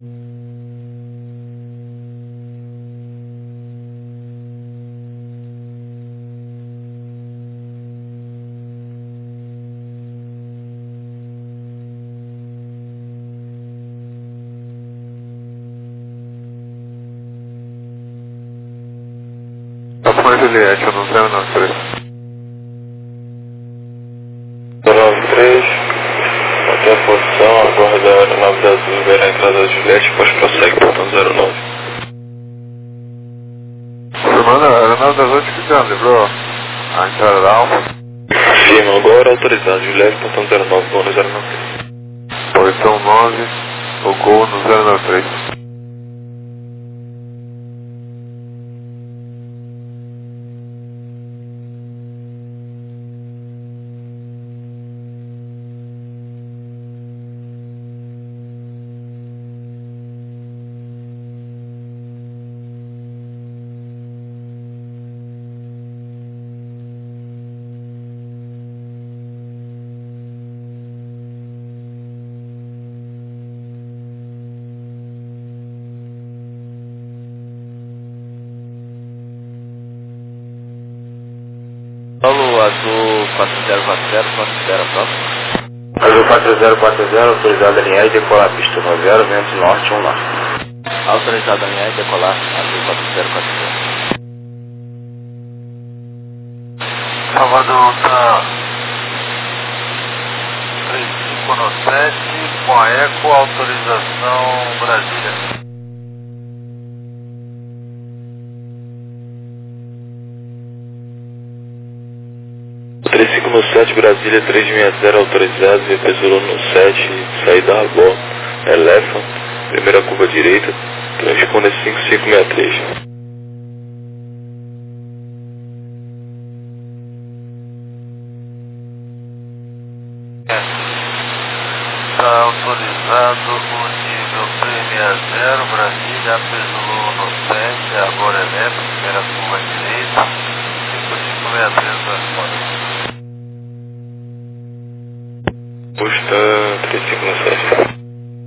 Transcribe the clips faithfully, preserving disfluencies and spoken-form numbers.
Apoio Juliette, no zero nove três. zero nove três, até a posição, aguarda a aeronave da Azul, ver a entrada da Juliette, depois prossegue, portão zero nove. Manda, a aeronave das oito ficando, lembrou? A entrada da Alfa. Afirma, agora autorizado, Juliette, portão zero nove, gol no zero nove três. Portão nove, o gol no zero nove três. Paulo, Azul quatro zero quatro zero, considera próximo. Azul quatro zero quatro zero, autorizado a linhar e decolar a pista nove zero, vento norte um norte. Autorizado a linhar e decolar, Azul quatro zero quatro zero. Salvador tá três cinco no sete, com a Eco, autorização Brasília. três cinco no sete, Brasília três seis zero, autorizado, V P Zulu no sete, saída a bordo, Elephant, primeira curva direita, transponder cinco cinco seis três. Está autorizado o nível três seis zero, Brasília, V P Zulu no sete, agora Elephant, primeira curva direita, cinco cinco seis três transponder. Custa três cinco no sete.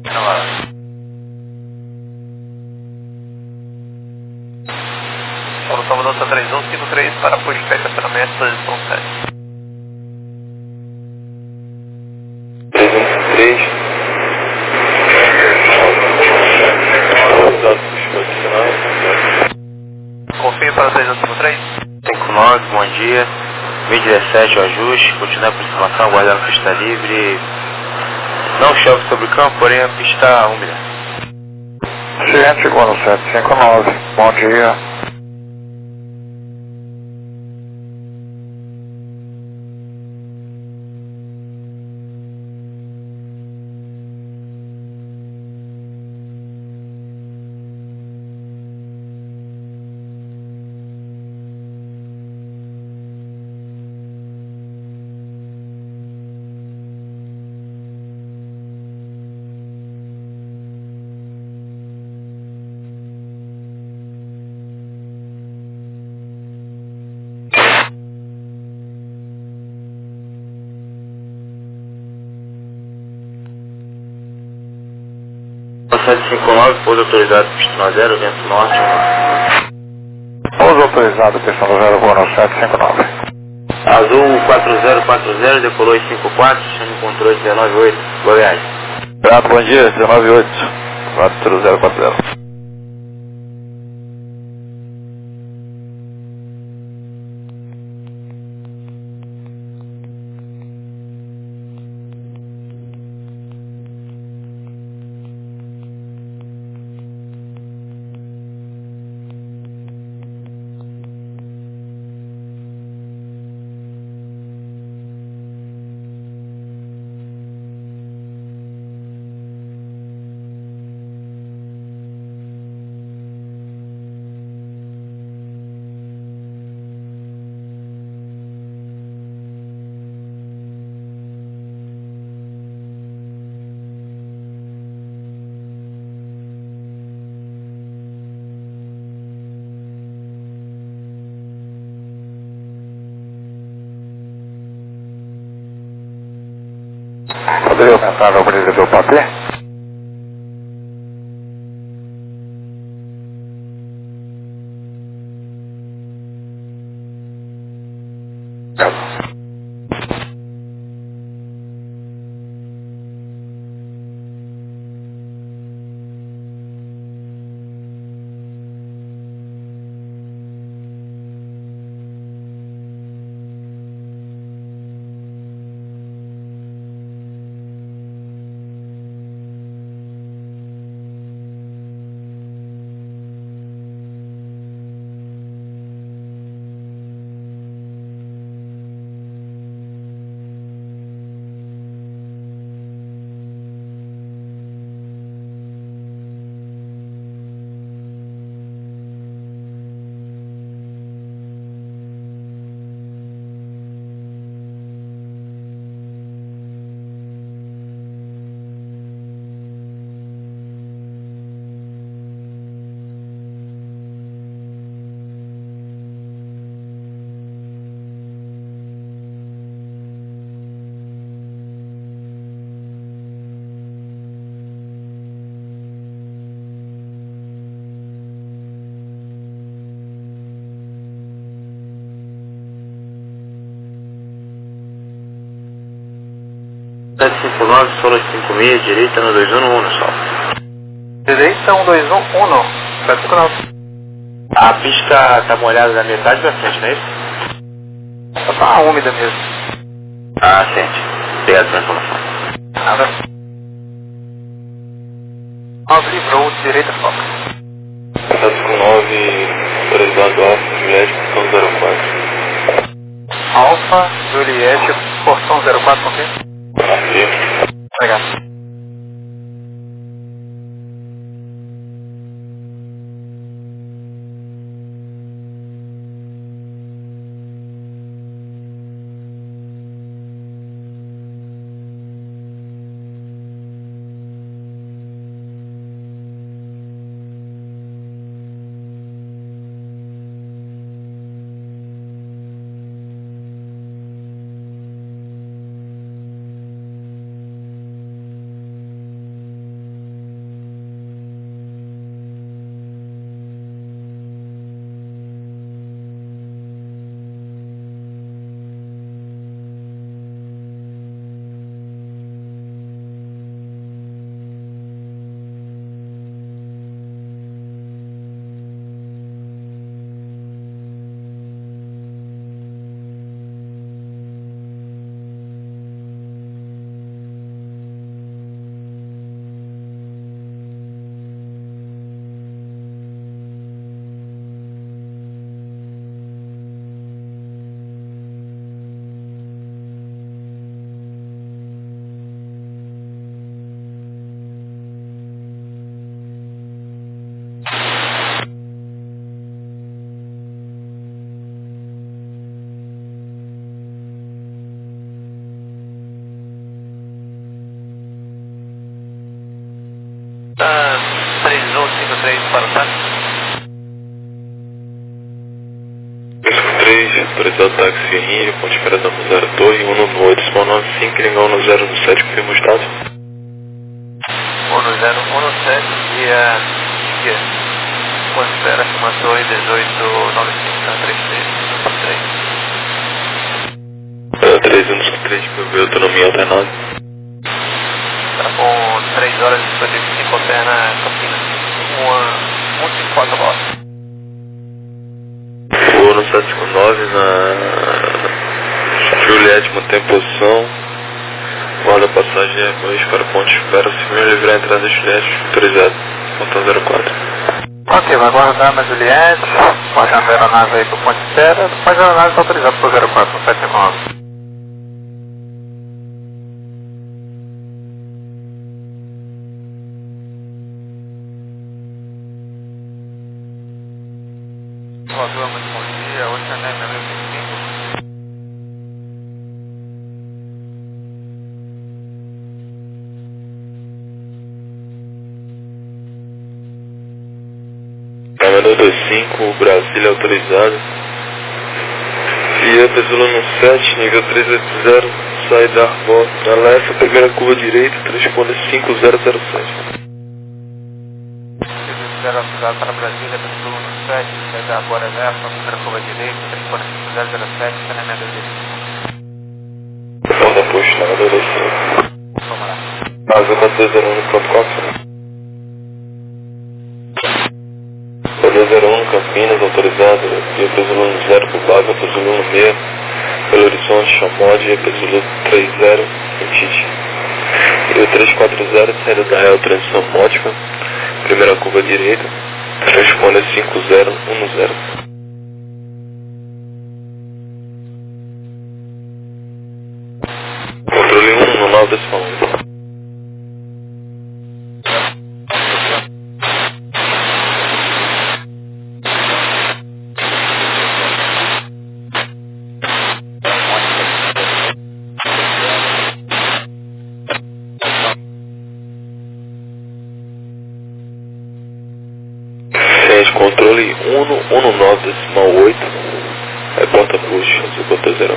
Paulo Salvador está três um cinco três para pushback, estacionamento, posição sete. três um cinco três. Autorizado, pushback final. Confirme para três um cinco três. cinco nove, bom dia. vinte e dezessete, o ajuste, continua a aproximação, aguardando a pista livre. Não chove sobre o campo, porém a pista está úmida. Ciente, igual no sete cinco nove, bom dia. sete cinco nove, pouso autorizado, pista zero, vento norte. Pouso autorizado, pista zero, gol no sete cinco nove. Azul quatro zero quatro zero, decolou em cinco quatro, chama o controle dezenove oito, Goiás. Grato, bom dia, dezenove oito, quatro zero quatro zero. Poderia aumentar a brisa do papel? Tá bom. sete cinco nove, solo cinco seis, direita no dois um um, só. Direita um dois um um, sete cinco nove. A pista tá molhada da metade pra frente, não é isso? Só tá úmida mesmo. Ah, sente. Obrigado pela informação. Nada. nove livrou, direita foca. sete cinco nove, autorizado Alfa, Juliette, portão zero quatro. Alfa, Juliette, portão zero quatro, confirma? Aqui. Obrigado. três um cinco três para o táxi. cinco três, autorizado táxi Rio, ponte espera da zero Torre, um no oito, Small nove cinco, ligar um no zero no sete, confirma o estado. um no zero um no sete, dia... dia... ponte espera, uma Torre, dezoito nove cinco, três três, três. três um cinco três, P B, autonomia alternada. Está com três horas e cinquenta e cinco alterna Campinas. Uma... um cinco quatro horas. Vou no sete cinco nove na Juliette, mantém posição. Guarda passagem é dois para ponte espera, se me livrar a entrada da Juliette, autorizado. Ponto zero quatro. Ok, vai guardar na Juliette, pode a aeronave aí pro ponte espera, depois a aeronave está autorizada para o zero quatro, sete cinco nove. Olá, muito bom dia, hoje é né, meu cinco. Caminhão dois cinco, Brasília autorizado. Via Pesolano sete, nível trezentos e oitenta, saída Arbó, na leste, primeira curva direita, transponder cinco zero zero sete. zero ativado para Brasília, Pêssego um sete, saída agora Elefa, primeira curva direita, três quatro cinco zero zero sete, saneamento de Porta push, nada direção. Vamos lá. Asa quatro dois zero um no ponto quatro. quatro dois zero um Campinas, autorizado, via Pesolano zero por Baga, Pesolano seis, Belo Horizonte, Chamode, Pesolano três zero, Intite. E o três quatro zero, saída da real, transição mótica, primeira curva direita, responde cinco zero um zero. Controle um no nove decimal um. Controle um no nove decimal oito, é porta push, azul porta zero.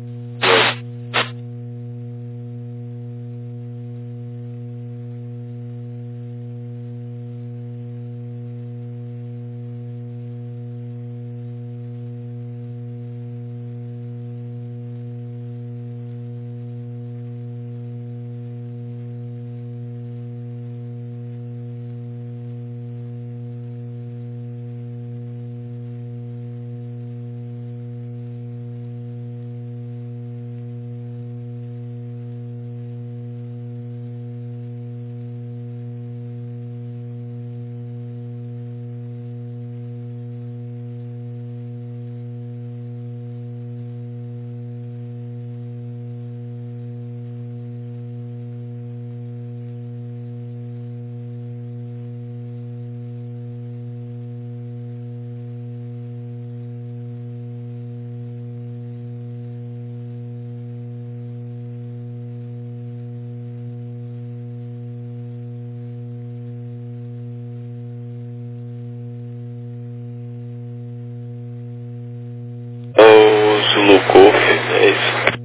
Zulu Golf, é isso.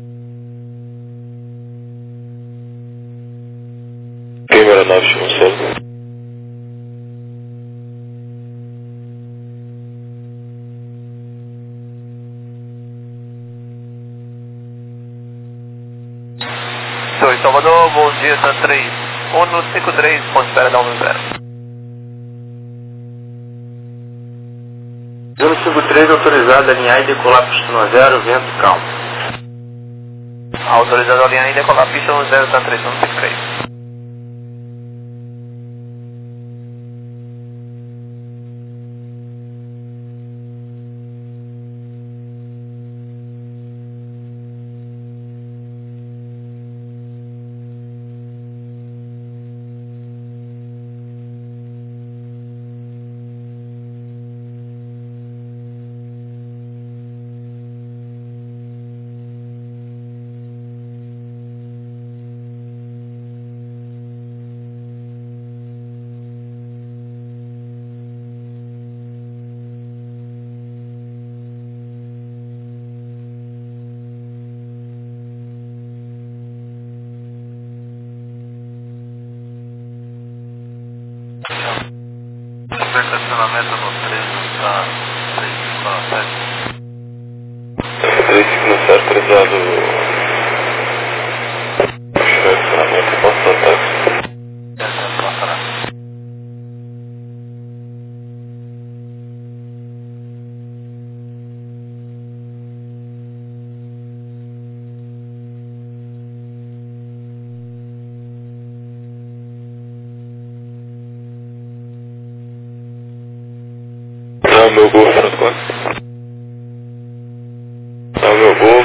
Primeira nave chama solo. Oi, Salvador, bom dia, tá três um cinco três, ponto de espera da um zero. um cinco três autorizado a alinhar e decolar pista um zero, vento calmo. Autorizado a alinhar e decolar pista um zero, tá três um cinco três. Estacionamento no treze, tá três cinco sete. três cinco sete, autorizado. Estacionamento, posso ataque. Descendo pra trás. Tá o meu Golf no quatro. Tá o meu Golf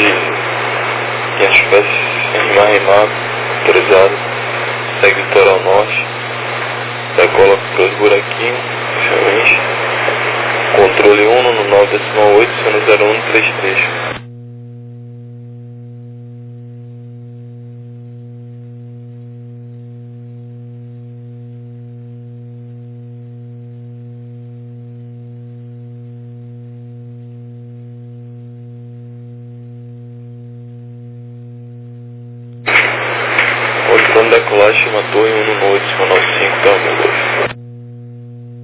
e as peças rimar, rimar, autorizado. Segue litoral norte. Decola com dois buraquinhos, realmente. Controle um no nove decimal oito, sendo zero um três três. Quando decolar, chama torre um no oito, cinco, tá o meu Golf.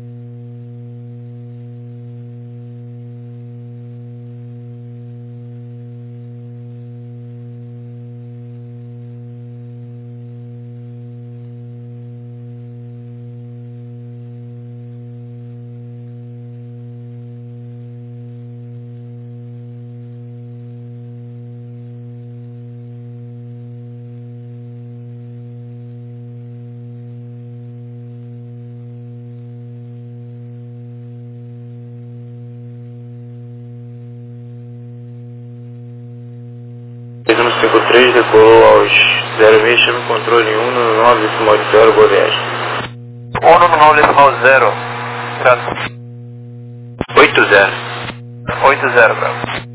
cinco três decolou aos zero vinte, chame controle um no nove decimal zero, boa viagem. um no nove decimal zero, grado. oito zero. oito zero, bravo.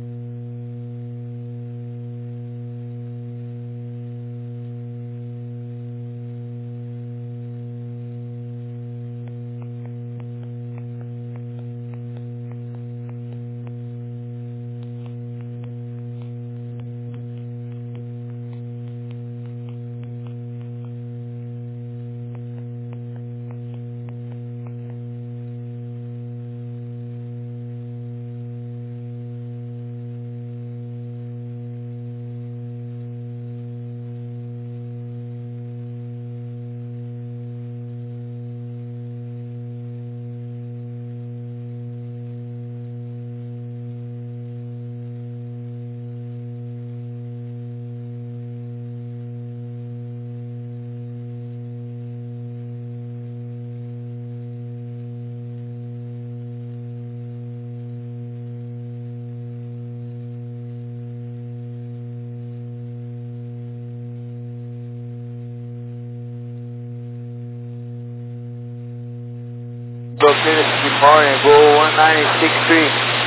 Located this morning, go one nine six three.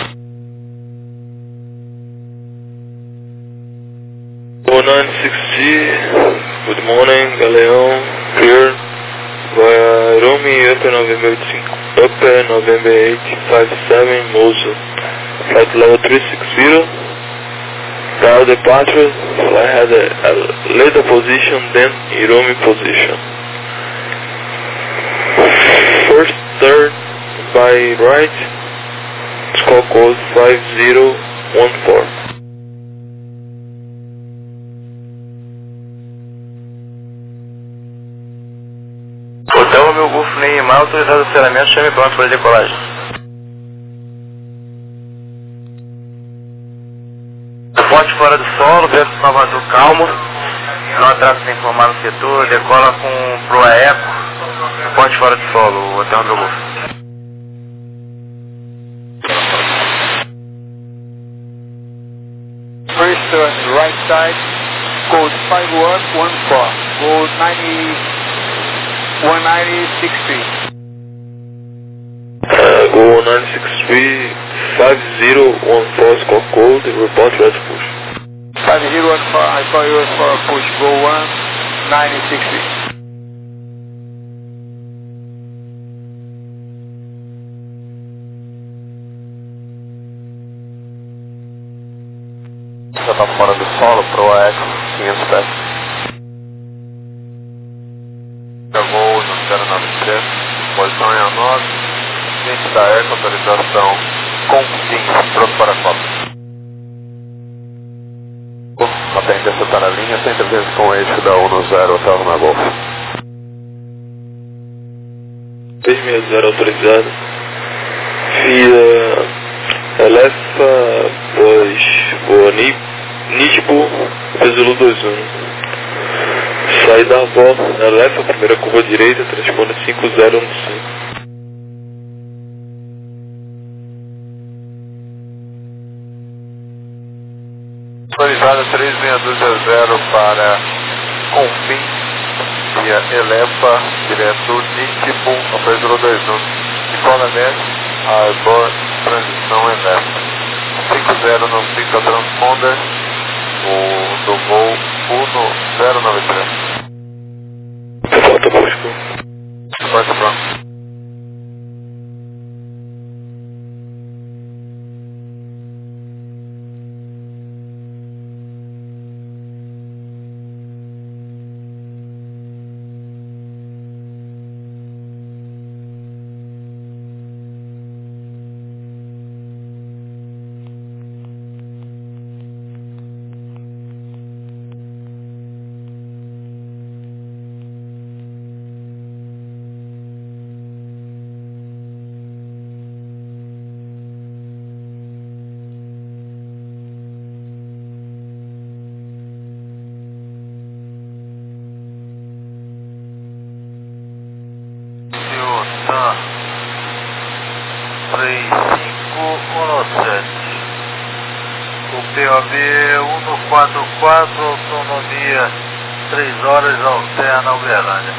one nine six three, good morning, Galeão, clear, via Rome, Upper November oito cinco, Upper November eight five seven, Mosul, flight level three six zero, dial departure, flight had a, a later position, then Rome position. First, third, by right, score code five zero one four. Hotel meu Golfo Neymar, autorizado o aceleramento, chame pronto para decolagem. Ponte fora do solo, vento Salvador calmo, não atraso sem informar no setor, decola com proa eco, ponte fora do solo, Hotel meu Golfo. First turn, right side, code five one one four, go ninety, one nine six three. Uh, go one nine six three, five zero one four, score code, report red push. five zero one four, I call you for a push, go one nine six three. Já está fora do solo, proa eco, quinhentos pés. Voo no zero nove três, posição em A nove, cliente da eco, autorização com fim, pronto para a copa. A tendência está na linha, cento e treze com o eixo da um no zero, hotel na Golf. três seis zero autorizado, via Elefa, pós Boani, Nisbo, Zulu dois um. Sai da avó, Elefa, primeira curva direita, transpone cinco zero um cinco. Autorizada três seis dois zero para Confim, via Elefa, direto Nisbo, Opera Zulu dois um. Nicola Arbor, transição Elefa. cinco zero nove cinco transponder, o do voo um zero nove três. Volta busco. Porta pronto. três cinco um sete, o P O B cento e quarenta e quatro, autonomia três horas, alterna Uberlândia.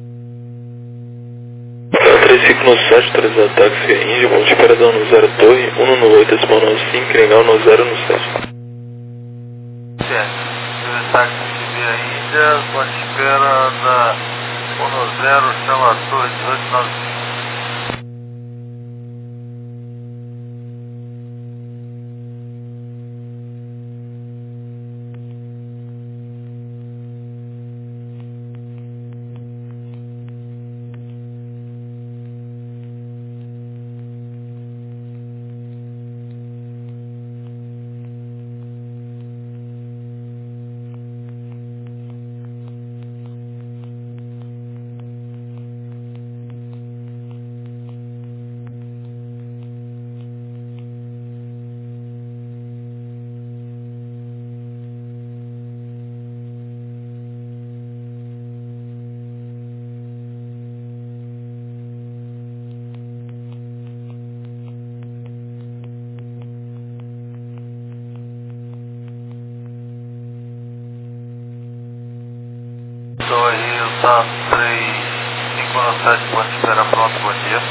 três cinco nove sete, autorizado táxi Índia, ponto de espera dano zero torre, cento e noventa e oito, decimal nove cinco, legal no zero no sete. Certo, o táxi via Índia, ponto de espera da cento e zero, chama a torre dezoito nove cinco. Torre Santa três cinco nove sete, ponto de espera pronto, bom dia.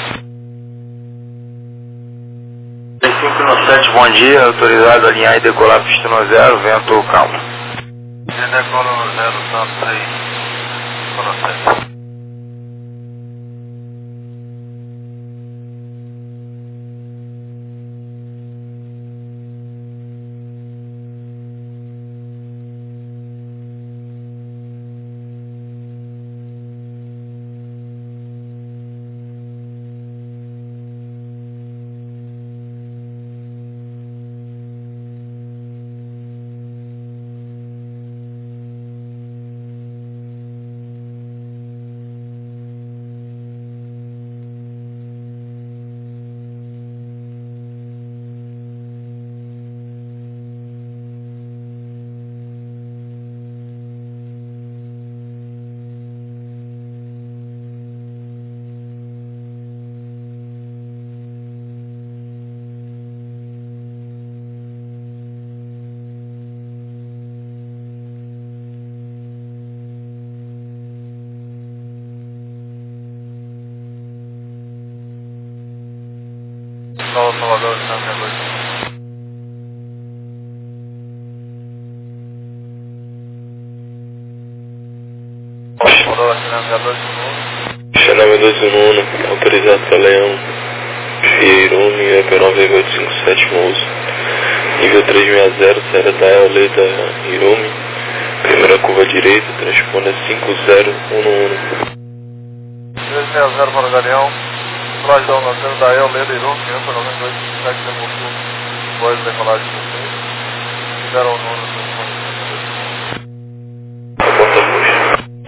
três cinco nove sete, bom dia, autorizado a alinhar e decolar pista no zero, vento calmo. Você decola no zero, Santa três cinco nove sete. Nova Salvador, Santa Cruz. Salvador, Santa Cruz de novo. Xaname dois um um, autorizado para Leão, Fieirumi, E P nove oito cinco sete, Mouso. Nível trezentos e sessenta, Serra da Eoleta, Irumi. Primeira curva direita, transponda cinco zero um um. trezentos e sessenta para o Galeão. Nós da Serra da Eoleta, Irumi, E P nove oito cinco sete, Mouso. Voz de decolagem de vocês. Fizeram o número do A porta puxa.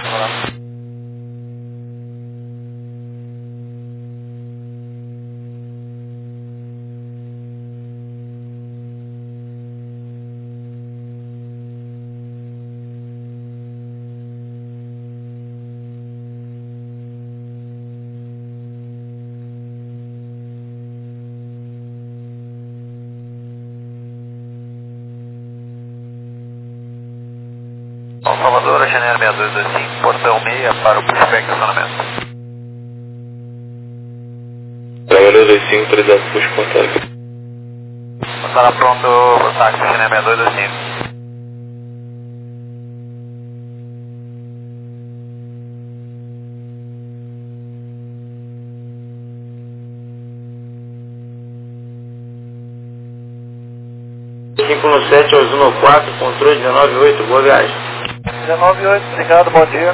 Salvador, Janeiro seis dois dois cinco, portão seis para o pushback estacionamento. Trabalhou dois cinco, autorizado push contato. Estará pronto para o táxi, Janeiro seis dois dois cinco. cinco nove sete ao Zuno quatro, controle dezenove oito, boa viagem. dezenove oito, obrigado, bom dia.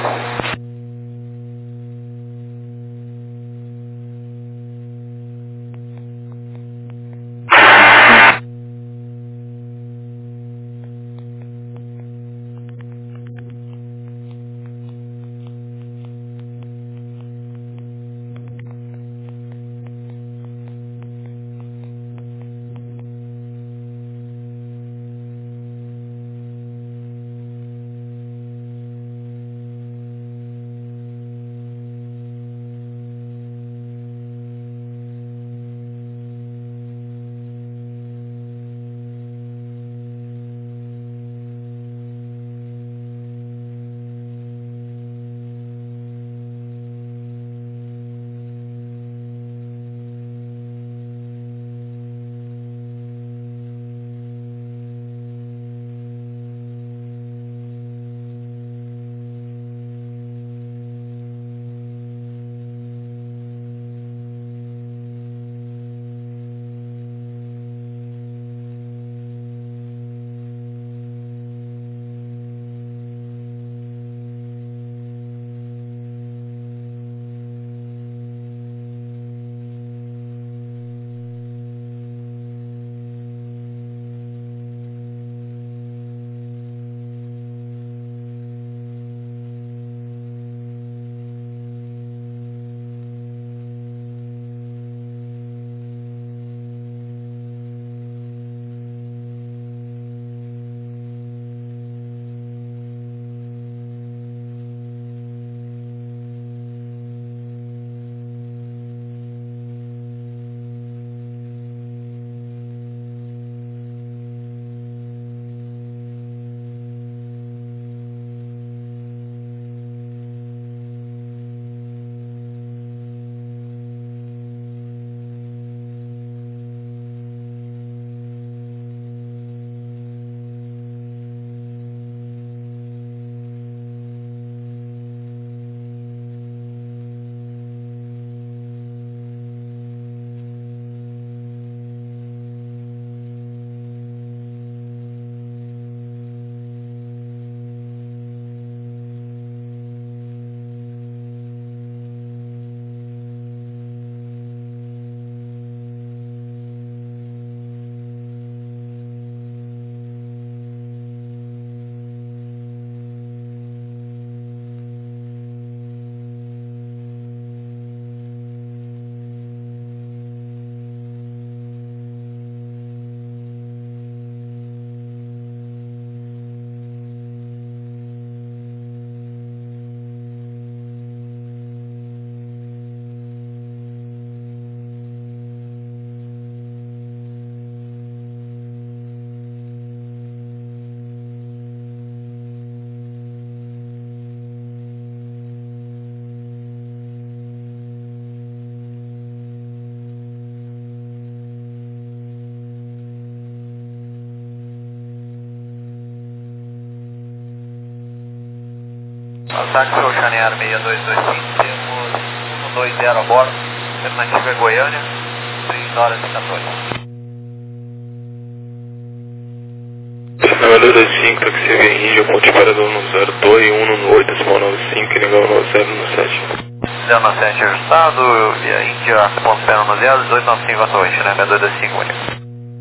Táxi Ocean Air seis dois dois cinco, temos um dois zero a bordo, alternativa é Goiânia, três horas e quatorze. Nova dois dois cinco, taxi Guerrinha, ponte parador no zero dois e um no oito, decimal nove cinco, e negão no zero no sete. zero nove sete ajustado, via Índia, ponto zero no zero, dois nove cinco atuante, né? dois dois cinco único.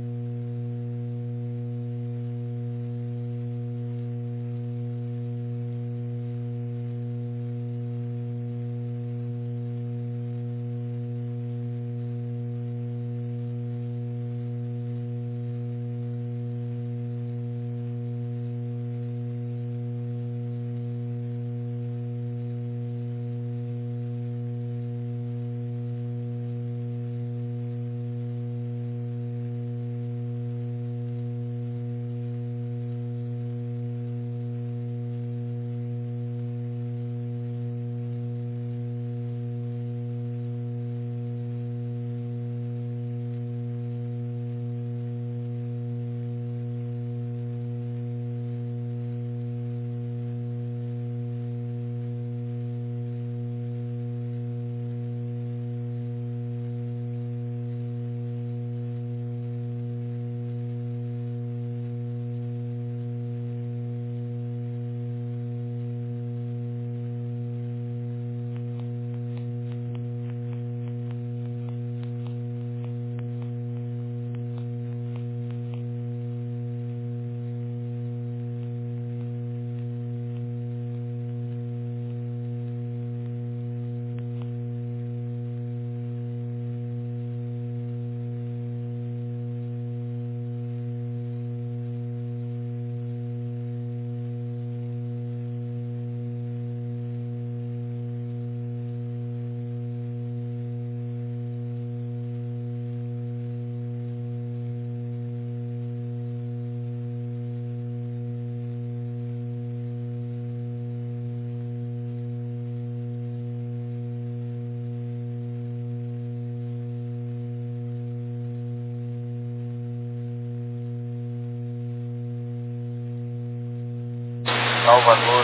Salvador,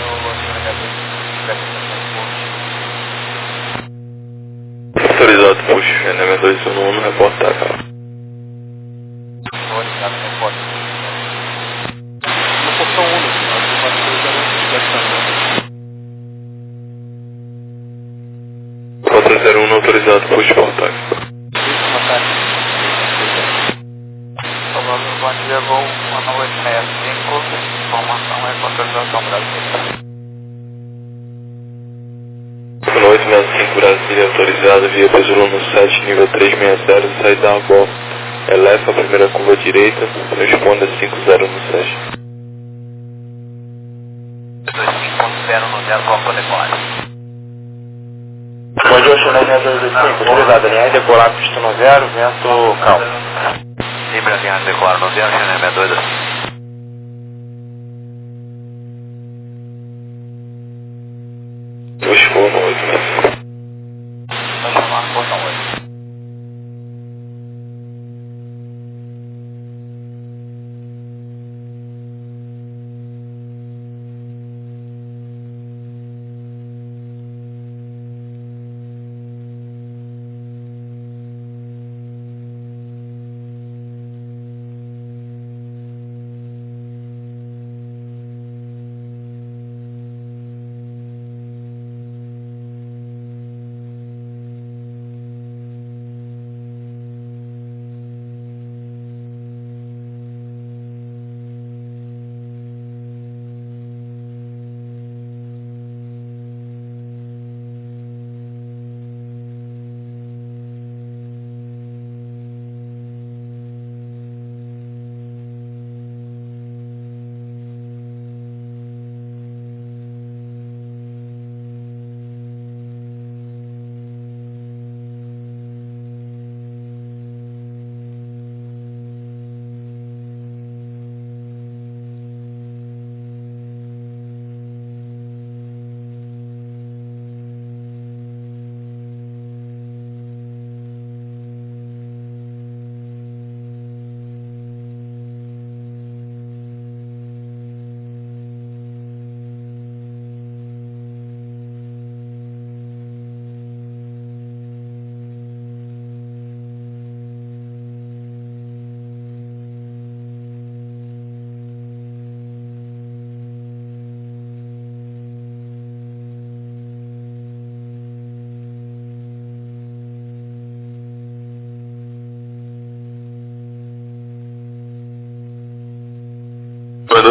Autorizado, puxa, N M dois um um, reportar, cara. Autorizado, reporte. No portão um, quatro zero um autorizado, puxa, portar. Salvador, bom dia, voo um oito seis cinco, informação é controlação Brasil. um oito seis cinco Brasília, autorizado, via Peso no sete, nível trezentos e sessenta, saída da Abó. Eleva a primeira curva direita, responda cinco zero no sete. dois cinco zero no zero, Copa Decora. Bom dia, Chile seis dois dois cinco, autorizado, linha decolar, pista no zero, vento calmo. Libra, linha Decora no zero, Chile seis dois dois cinco. Puxa, no oito seis cinco. Vai chamar, portão oito.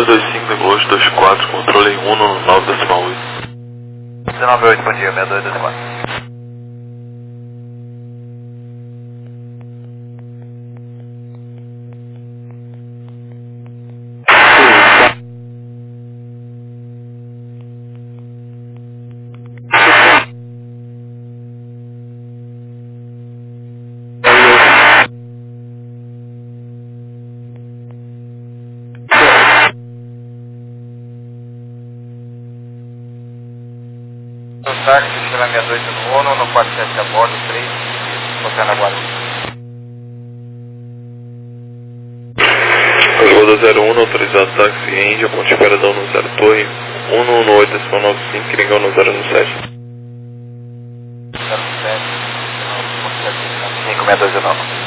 dois dois cinco, negócio dois quatro, controle um no nove decimal oito. dezenove oito, bom dia, sessenta e dois dois quatro. Táxi, Estrela sessenta e dois no ONU, no quarto sete a bordo, três, você na guarda. Osvaldo zero um, autorizado táxi Índia, ponte Peradão no zero Torre, um no oito decimal nove cinco, Queringão no zero no sete. zero sete, cinco seis dois nove.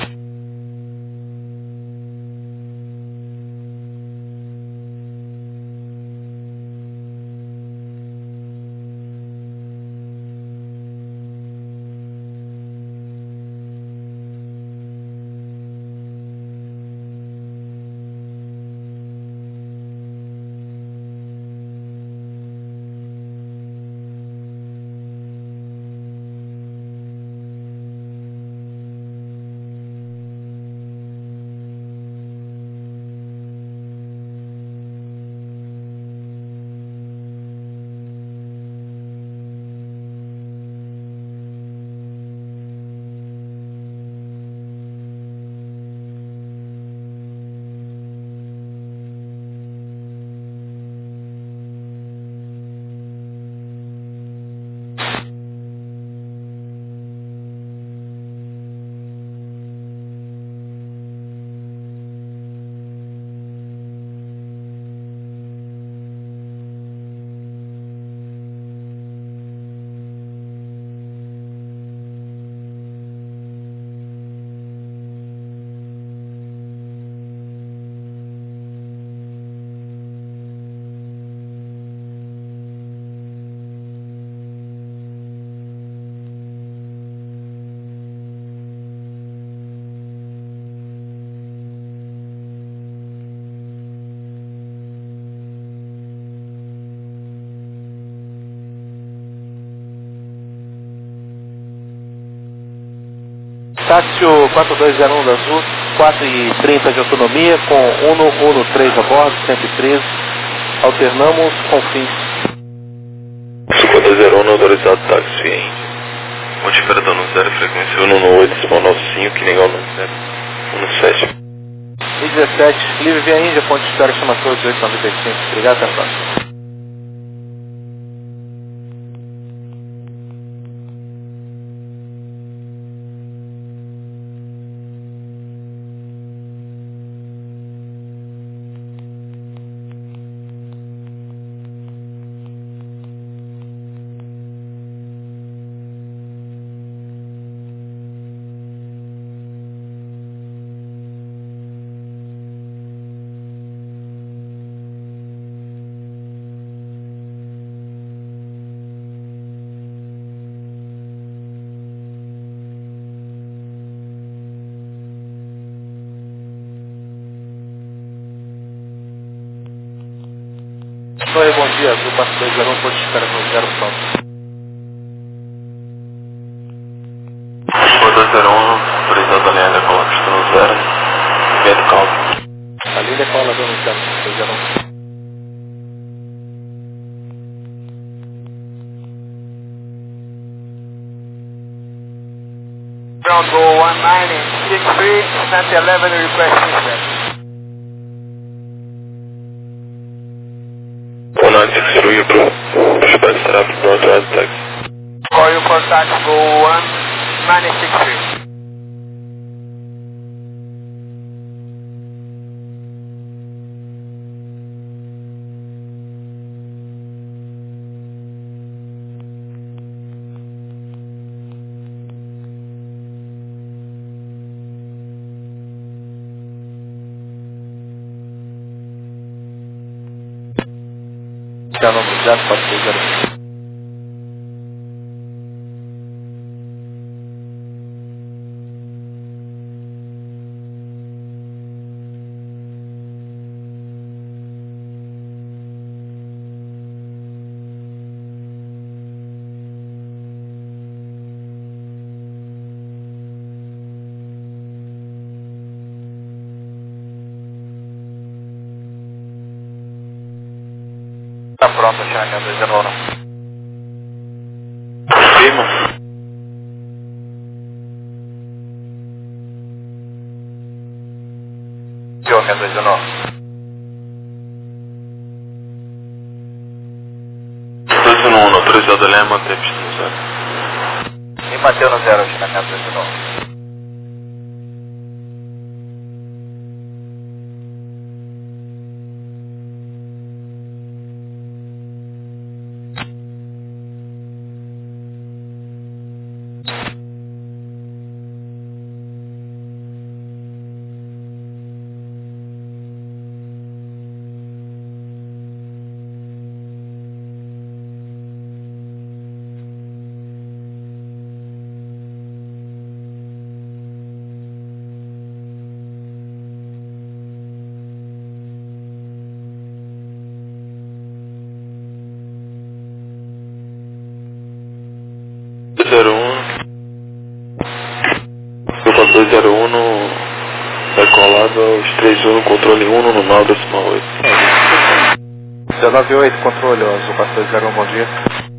Táxi quatro dois zero um da Azul, quatro e trinta de autonomia, com Uno Uno três a bordo, cento e treze. Alternamos com fins. quatro zero um, autorizado táxi Índia. Ponte Peradão no zero, frequência um no oito decimal nove cinco, Queringão no zero um no sete. I dezessete, livre via Índia, ponte história, chamatório dezoito noventa e cinco. Obrigado, até a próxima. Oi, bom dia, Azul quatro dois zero um, ponte espera no zero pronto. quatro zero um, autorizado a linha da cola que está no zero, vento calmo. A linha cola do no zero dois zero um. Ground go one nine six three, Santa eleven, request instance. one nine six three, approve. Pushback set up, no authorized taxi. Call you for taxi go one nine six three. Já não já pode ser. Tá pronto, China dois zero um. Firma. Joga dois zero um. dois um um, autorizado Lema, manter pista no zero. E manteu no zero, China dois zero um. zero um. Grupo dois zero um no decolado aos três um no controle um no nove decimal oito. dezenove oito, controle, Azul quatro dois zero um, bom dia.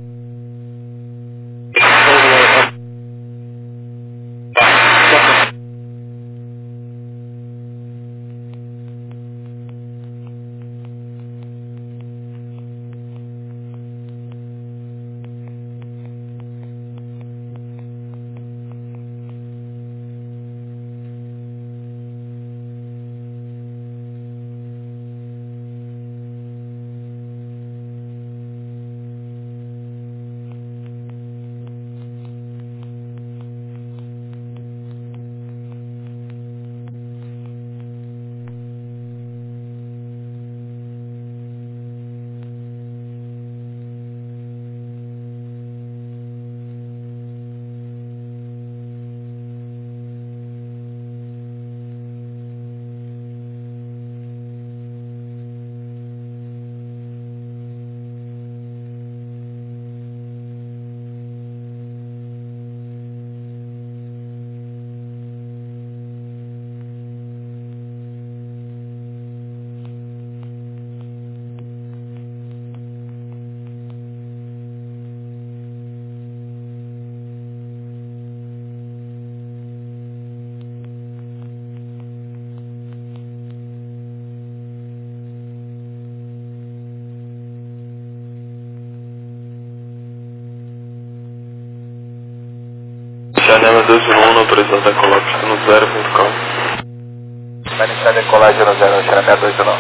Janela dois um um, autorizado decolar pista no zero ponto com. Vai iniciar a decolagem no zero, China dois zero um.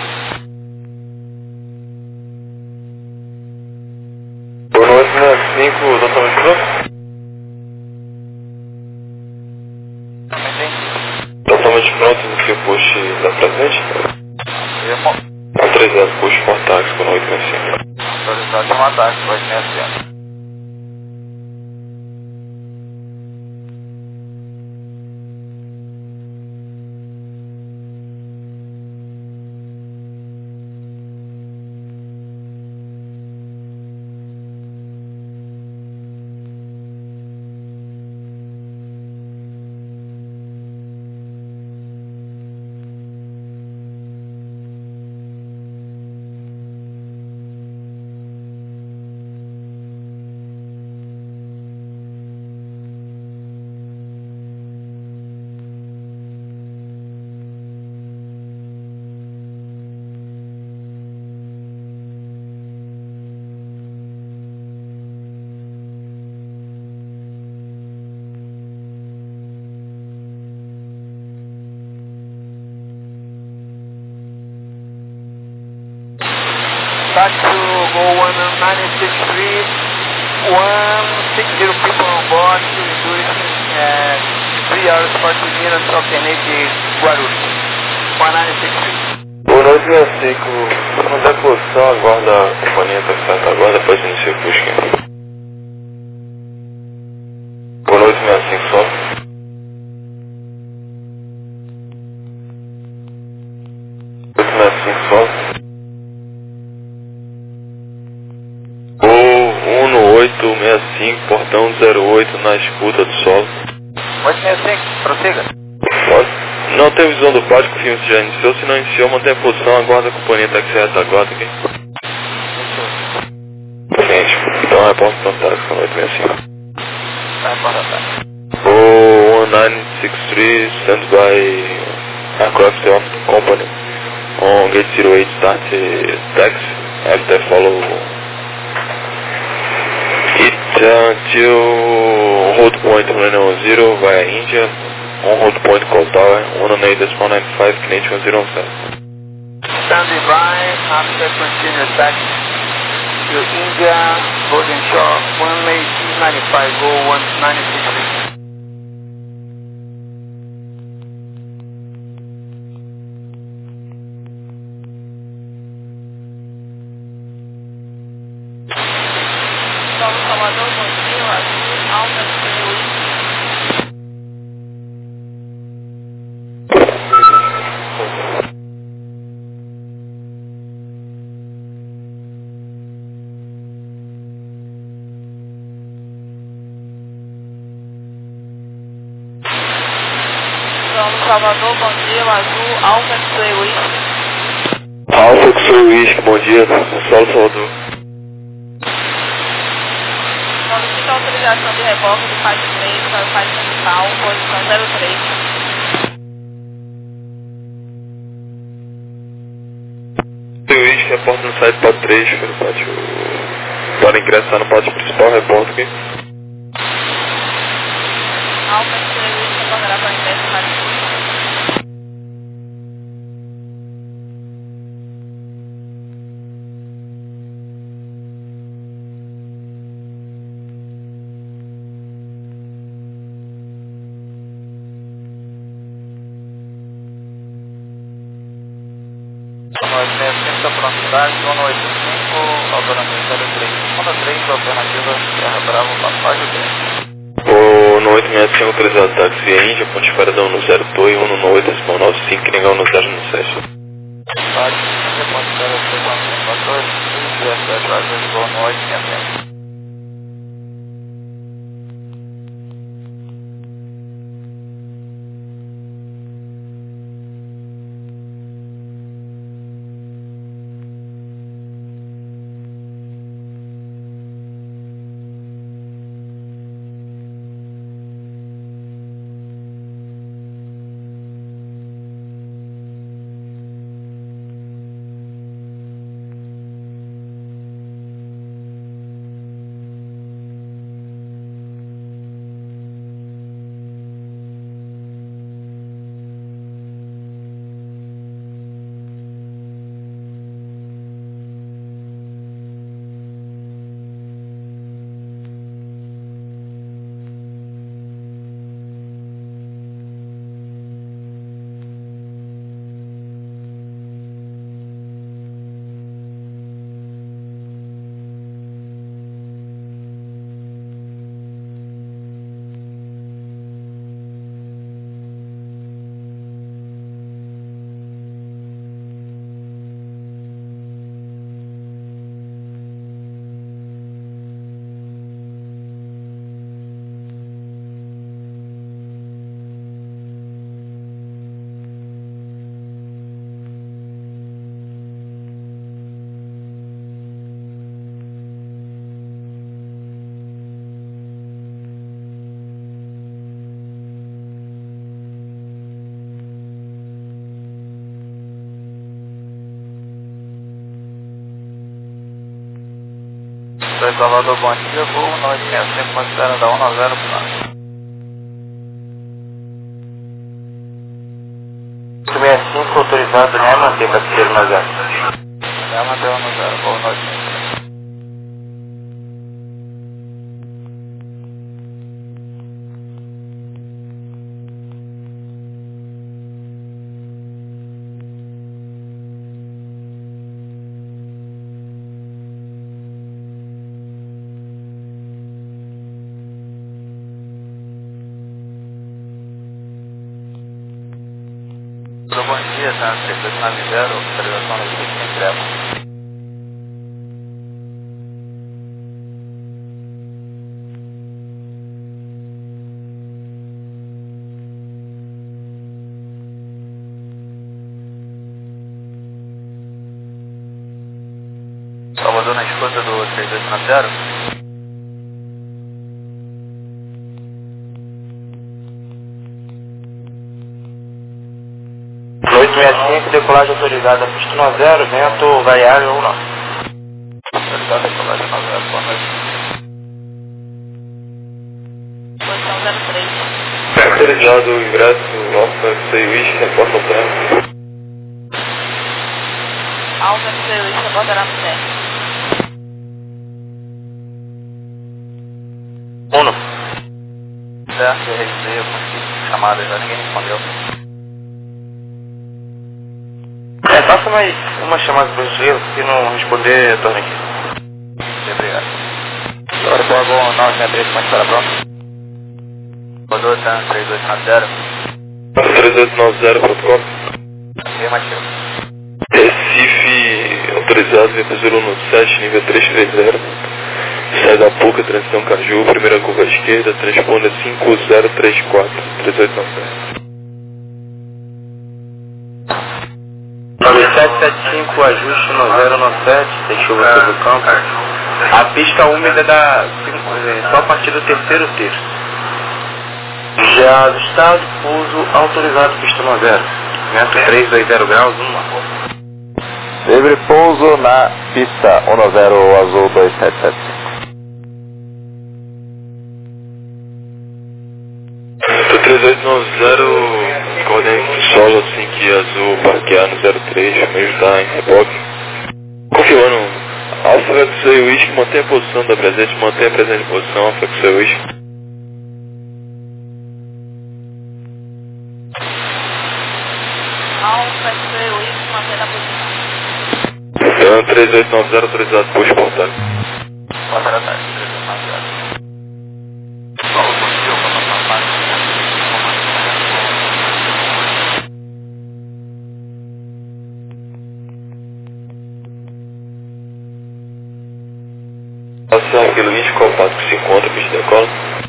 Boa noite, né? cinco, totalmente pronto? Totalmente pronto no seu post da presente? Irmão. Autorizado post com ataques com oito sessenta e cinco. Autorizado de um ataque, oito sessenta e cinco. Start to go one nine six three, one six zero people on board, duration uh, three hours forty minutes of N H Guarulhos, one nine six three. Boa noite, sessenta e cinco. Não der posição, aguarda a companhia tá certa, aguarda depois iniciar o push. Boa noite, sessenta e cinco, só. sessenta e cinco, só. oito sessenta e cinco, portão zero oito na escuta do solo. oito sessenta e cinco, prossiga. Pode. Não tem visão do pátio, confirma se já iniciou. Se não iniciou, mantém a posição, aguarda a companhia tá certa, aguarda aqui. Iniciou. Então reporte contato com oito seis cinco. Reporte ataque. O one nine six three stands by aircraft on company on gate zero eight start taxi after follow it until hold point one one zero via India on hold point call tower one one eight point nine five Canadian one zero one seven. Standing by after continuous tax to India, holding short one eight nine five go one nine six three. Salvador, bom dia, Azul, Alfa X-Ray. Salvador, bom dia, Azul, Alfa X-Ray Whisky. Alfa X-Ray Whisky, bom dia, Saulo Salvador. Solicita autorização de reboque do faixa três para o faixa principal, posição zero três. Whisky, reporta no site pátio três, para o pátio... Para ingressar no pátio principal, reporta aqui. Alfa X-Ray Whisky acordará para ingresso no faixa três. nove seis cinco, pronto, zona oito cinco, autonomia zero três. Zona três, alternativa Terra Bravo, passagem três. O no oito seis cinco autorizado táxi via Índia, ponte Paradão no zero dois, um no oito, decimal nove cinco, Negão no zero sete. Página Índia, ponte zero três, um cinco quatorze, dezessete, Azul, Gol no oito seis cinco. Salvador, bom dia, voo nove seis cinco, considera da um zero plano. oito seis cinco, autorizado, né, manter passageiro no zero. É, manter no zero, voo nove seis cinco. Bom dia, tá? três dois nove zero, autorização no G sem greve. Salvador na escuta do três dois nove zero. sete sessenta e cinco, decolagem autorizada, pista um zero, vento variável ou não. Autorizada, decolagem um zero, boa noite. Posição zero três. Autorizado o ingresso, Alfa X C Whisky, reporta ao término. Alfa X C Whisky, abordará no teste. Uno. Certo, eu registrei algumas chamadas, já ninguém respondeu. É, faça mais uma chamada para o engenheiro, se não responder, retorne aqui. Muito obrigado. Agora eu vou nove sessenta e três, pode estar pronto? Rodou, tá? três dois nove zero. três oito nove zero, protocolo. Afirmativo. Recife, autorizado, V P zero um sete, nível três três zero. Sai da Puca, transição Caju, primeira curva à esquerda, transponder cinco zero três quatro, três oito nove zero. nove sete sete cinco, ajuste no zero nove sete, tem chuva sobre o campo. A pista úmida dá cinco, só a partir do terceiro terço. Já ajustado, pouso autorizado, pista um zero. Vento trezentos e vinte graus, um lá. Livre pouso na pista um zero azul dois sete sete cinco. três oito nove zero, coordenante solo cinco azul, parquear no zero três, o meio está em reboque. Confirmando, Alfa X C Whisky, mantém a posição da presente, mantém a presente posição, Alfa X C Whisky. Alfa X C Whisky, mantendo a posição. Então, três oito nove zero, autorizado por exportar. Boa tarde, três dois nove zero. Paulo, bom dia, eu vou passar a parte. Passa aquele lixo copado que se encontra, bicho da cola.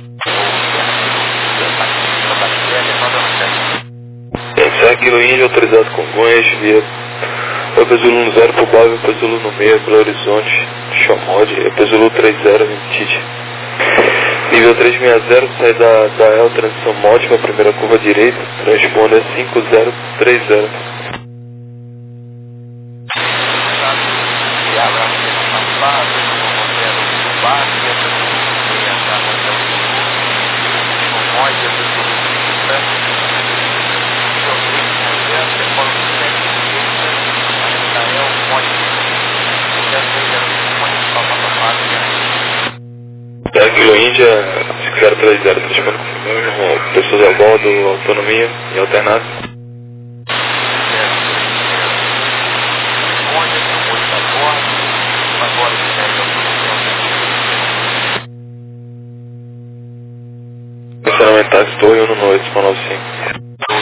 Sai quilo índio, autorizado com Gonhas, via Epezulu no zero pro Bávio, Epezulu no meio, Belo Horizonte, Xomode, Epezulu três zero, Tite. Nível trezentos e sessenta, sai da, da E L, transição Mote, a primeira curva direita, transponder cinco zero três zero. Da Kilo Índia, cinco zero três zero, transponder com pessoas a bordo, autonomia e alternado. Estacionamento táxi, Torre um no oito nove cinco.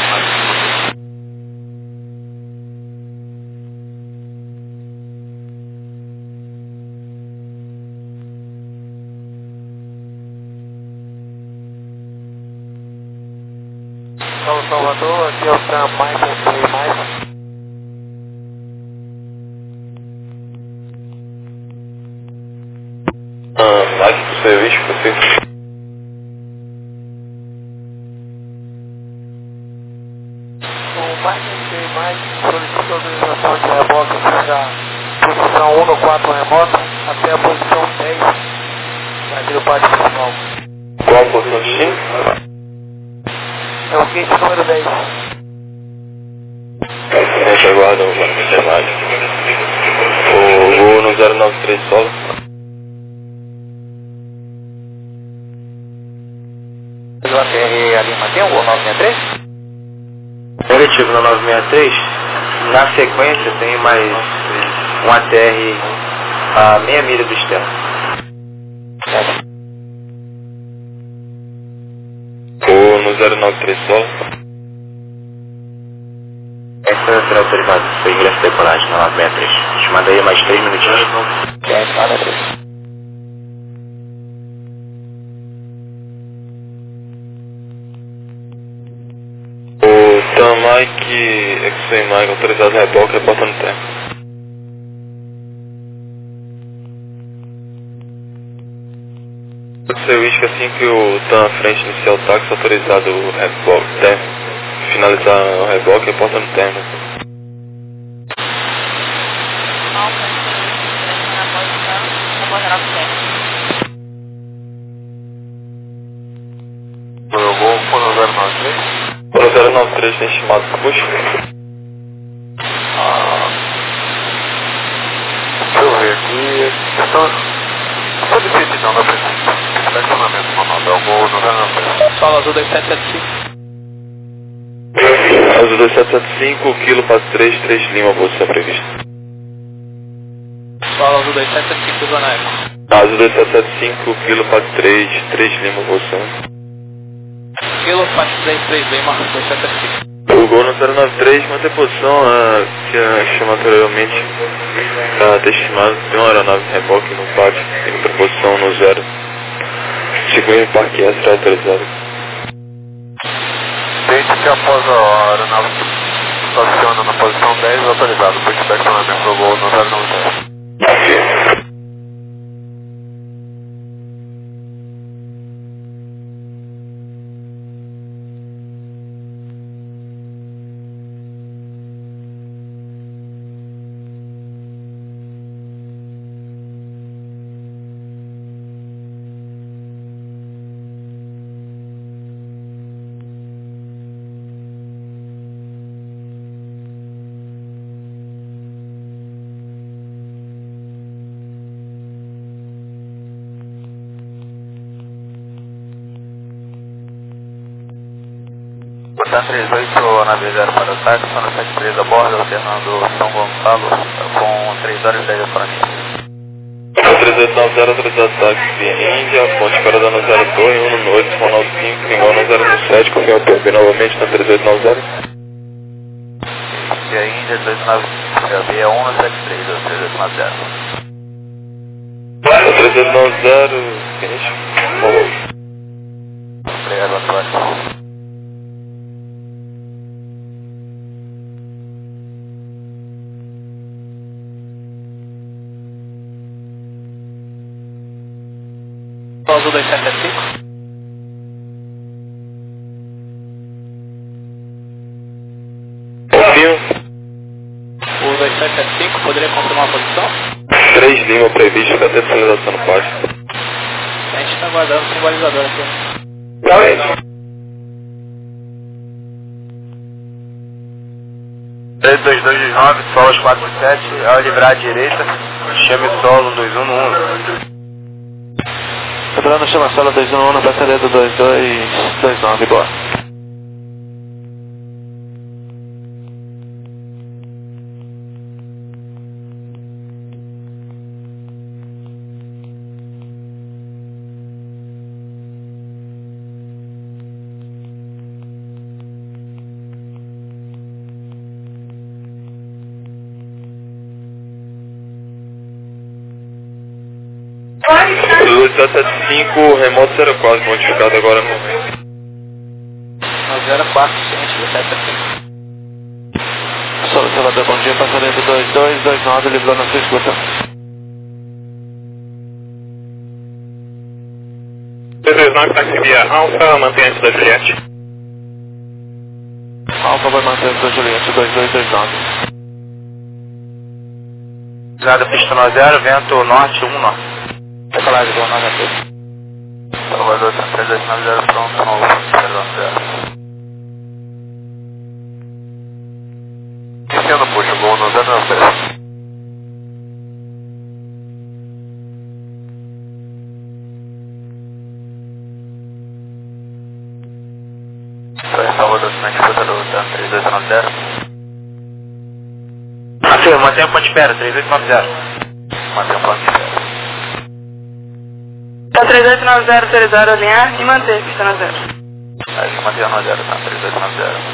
São Salvador, aqui é o Sam Michael Play Michael. Ah, aqui pro serviço, você. O Michael Play Michael solicita autorização de reboque da posição um no quatro remota até a posição dez aqui do pátio principal. Qual a posição de destino? É o gate número dez. A gente aguarda o imagem. O voo no zero nove três solo. O A T R ali mantém o nove sessenta e três? Negativo no nove sessenta e três. Na sequência tem mais um A T R a meia milha do externo. Voo no zero nove três solo. Essa será autorizada, foi ingresso de decolagem na nove sessenta e três. Te mandei mais três minutinhos. É, nada disso. O Tam Mike, X C Mike, autorizado reboque, reporta no tempo. Seu uísque assim que o Tam frente inicial táxi autorizado o reboque, tempo. Finalizar o reboque, reporta no tempo. nove três tem estimado para push? Ah, deixa eu ver aqui. Estou, estou difícil então, não preciso. Estacionamento manual, é o gol no zero nove três. Solo azul dois sete sete cinco. Azul dois sete sete cinco, Kilo Pato três, três Lima, posição prevista. Solo azul dois sete sete cinco, zona eco. Azul dois sete sete cinco, Kilo Pato três, três Lima, posição. Kilo Pato três, três Lima, dois sete sete cinco. O gol no zero nove três mantém posição, uh, que uh, chama anteriormente, uh, está estimado, tem uma aeronave de reboque no pátio, tem outra posição no zero. Segundo parque extra autorizado. Desde que após a aeronave estaciona na posição dez, autorizado, push estacionamento do gol no zero nove três. Botan trinta e oito, navegar para o táxi, zona sete três a bordo, alternando São Gonçalo com três horas e dez para mim. três oito nove zero, autorizado táxi Índia, ponte parada no zero dois, um no oito, Ronal cinco, igual no zero sete, confirma P B novamente na três oito nove zero. E a Índia, dois nove B é um no sete três, três oito nove zero. três oito nove zero, finish. Obrigado, Antônio. Azul dois sete sete cinco. Confirma. O dois sete sete cinco, poderia confirmar a posição? três Lima previsto, cadê a sinalização no pátio? A gente está aguardando o simbolizador aqui. três dois dois nove, solos quatro sete, ao livrar à direita, chame solo um dois um no um. Lembrando, chama solo dois um um na passaria do dois dois dois nove, boa. dois sete sete cinco, remoto zero quatro, modificado agora no momento. No zero quatro, ciente, dois sete sete cinco. Solo Salvador, bom dia, passaria do dois dois dois nove, livrando a sua escuta. dois dois nove, táxi via Alfa, mantém antes da Juliette. Alfa vai manter antes da Juliette, dois dois dois nove. Usada pista zero, vento norte um norte. Decolagem do nove três. Salvador, três dois nove zero, pronto, zero zero. Iniciando push, gol no zero nove três. Salvador, cimento escutador, três dois nove zero. Afirma, mantém o ponto de espera, três oito nove zero. Mantém o ponto de espera. Tá três oito nove zero, autorizado alinhar e manter pista na zero. Aí, mantém a zero, tá, três oito nove zero.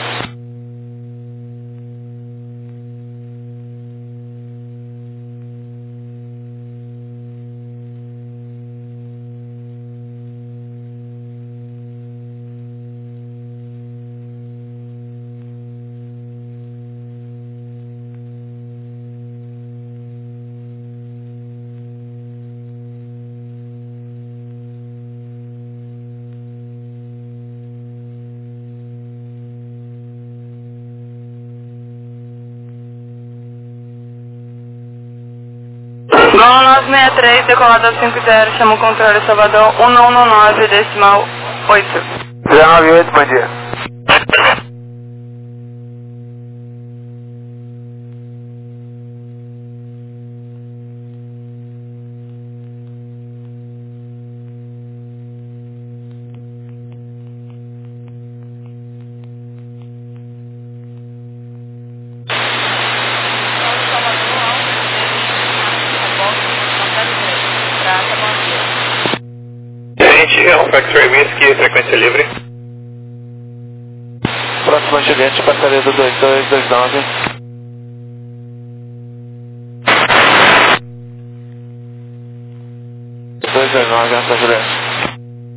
Gol nove seis três, decolado a cinco zero, chama o controle Salvador um nove nove, decimal oito. zero nove oito, bom dia. Golf X-Ray Whiskey, frequência livre. Próxima Juliette, passaria do dois dois dois nove. dois dois nove, essa Juliette.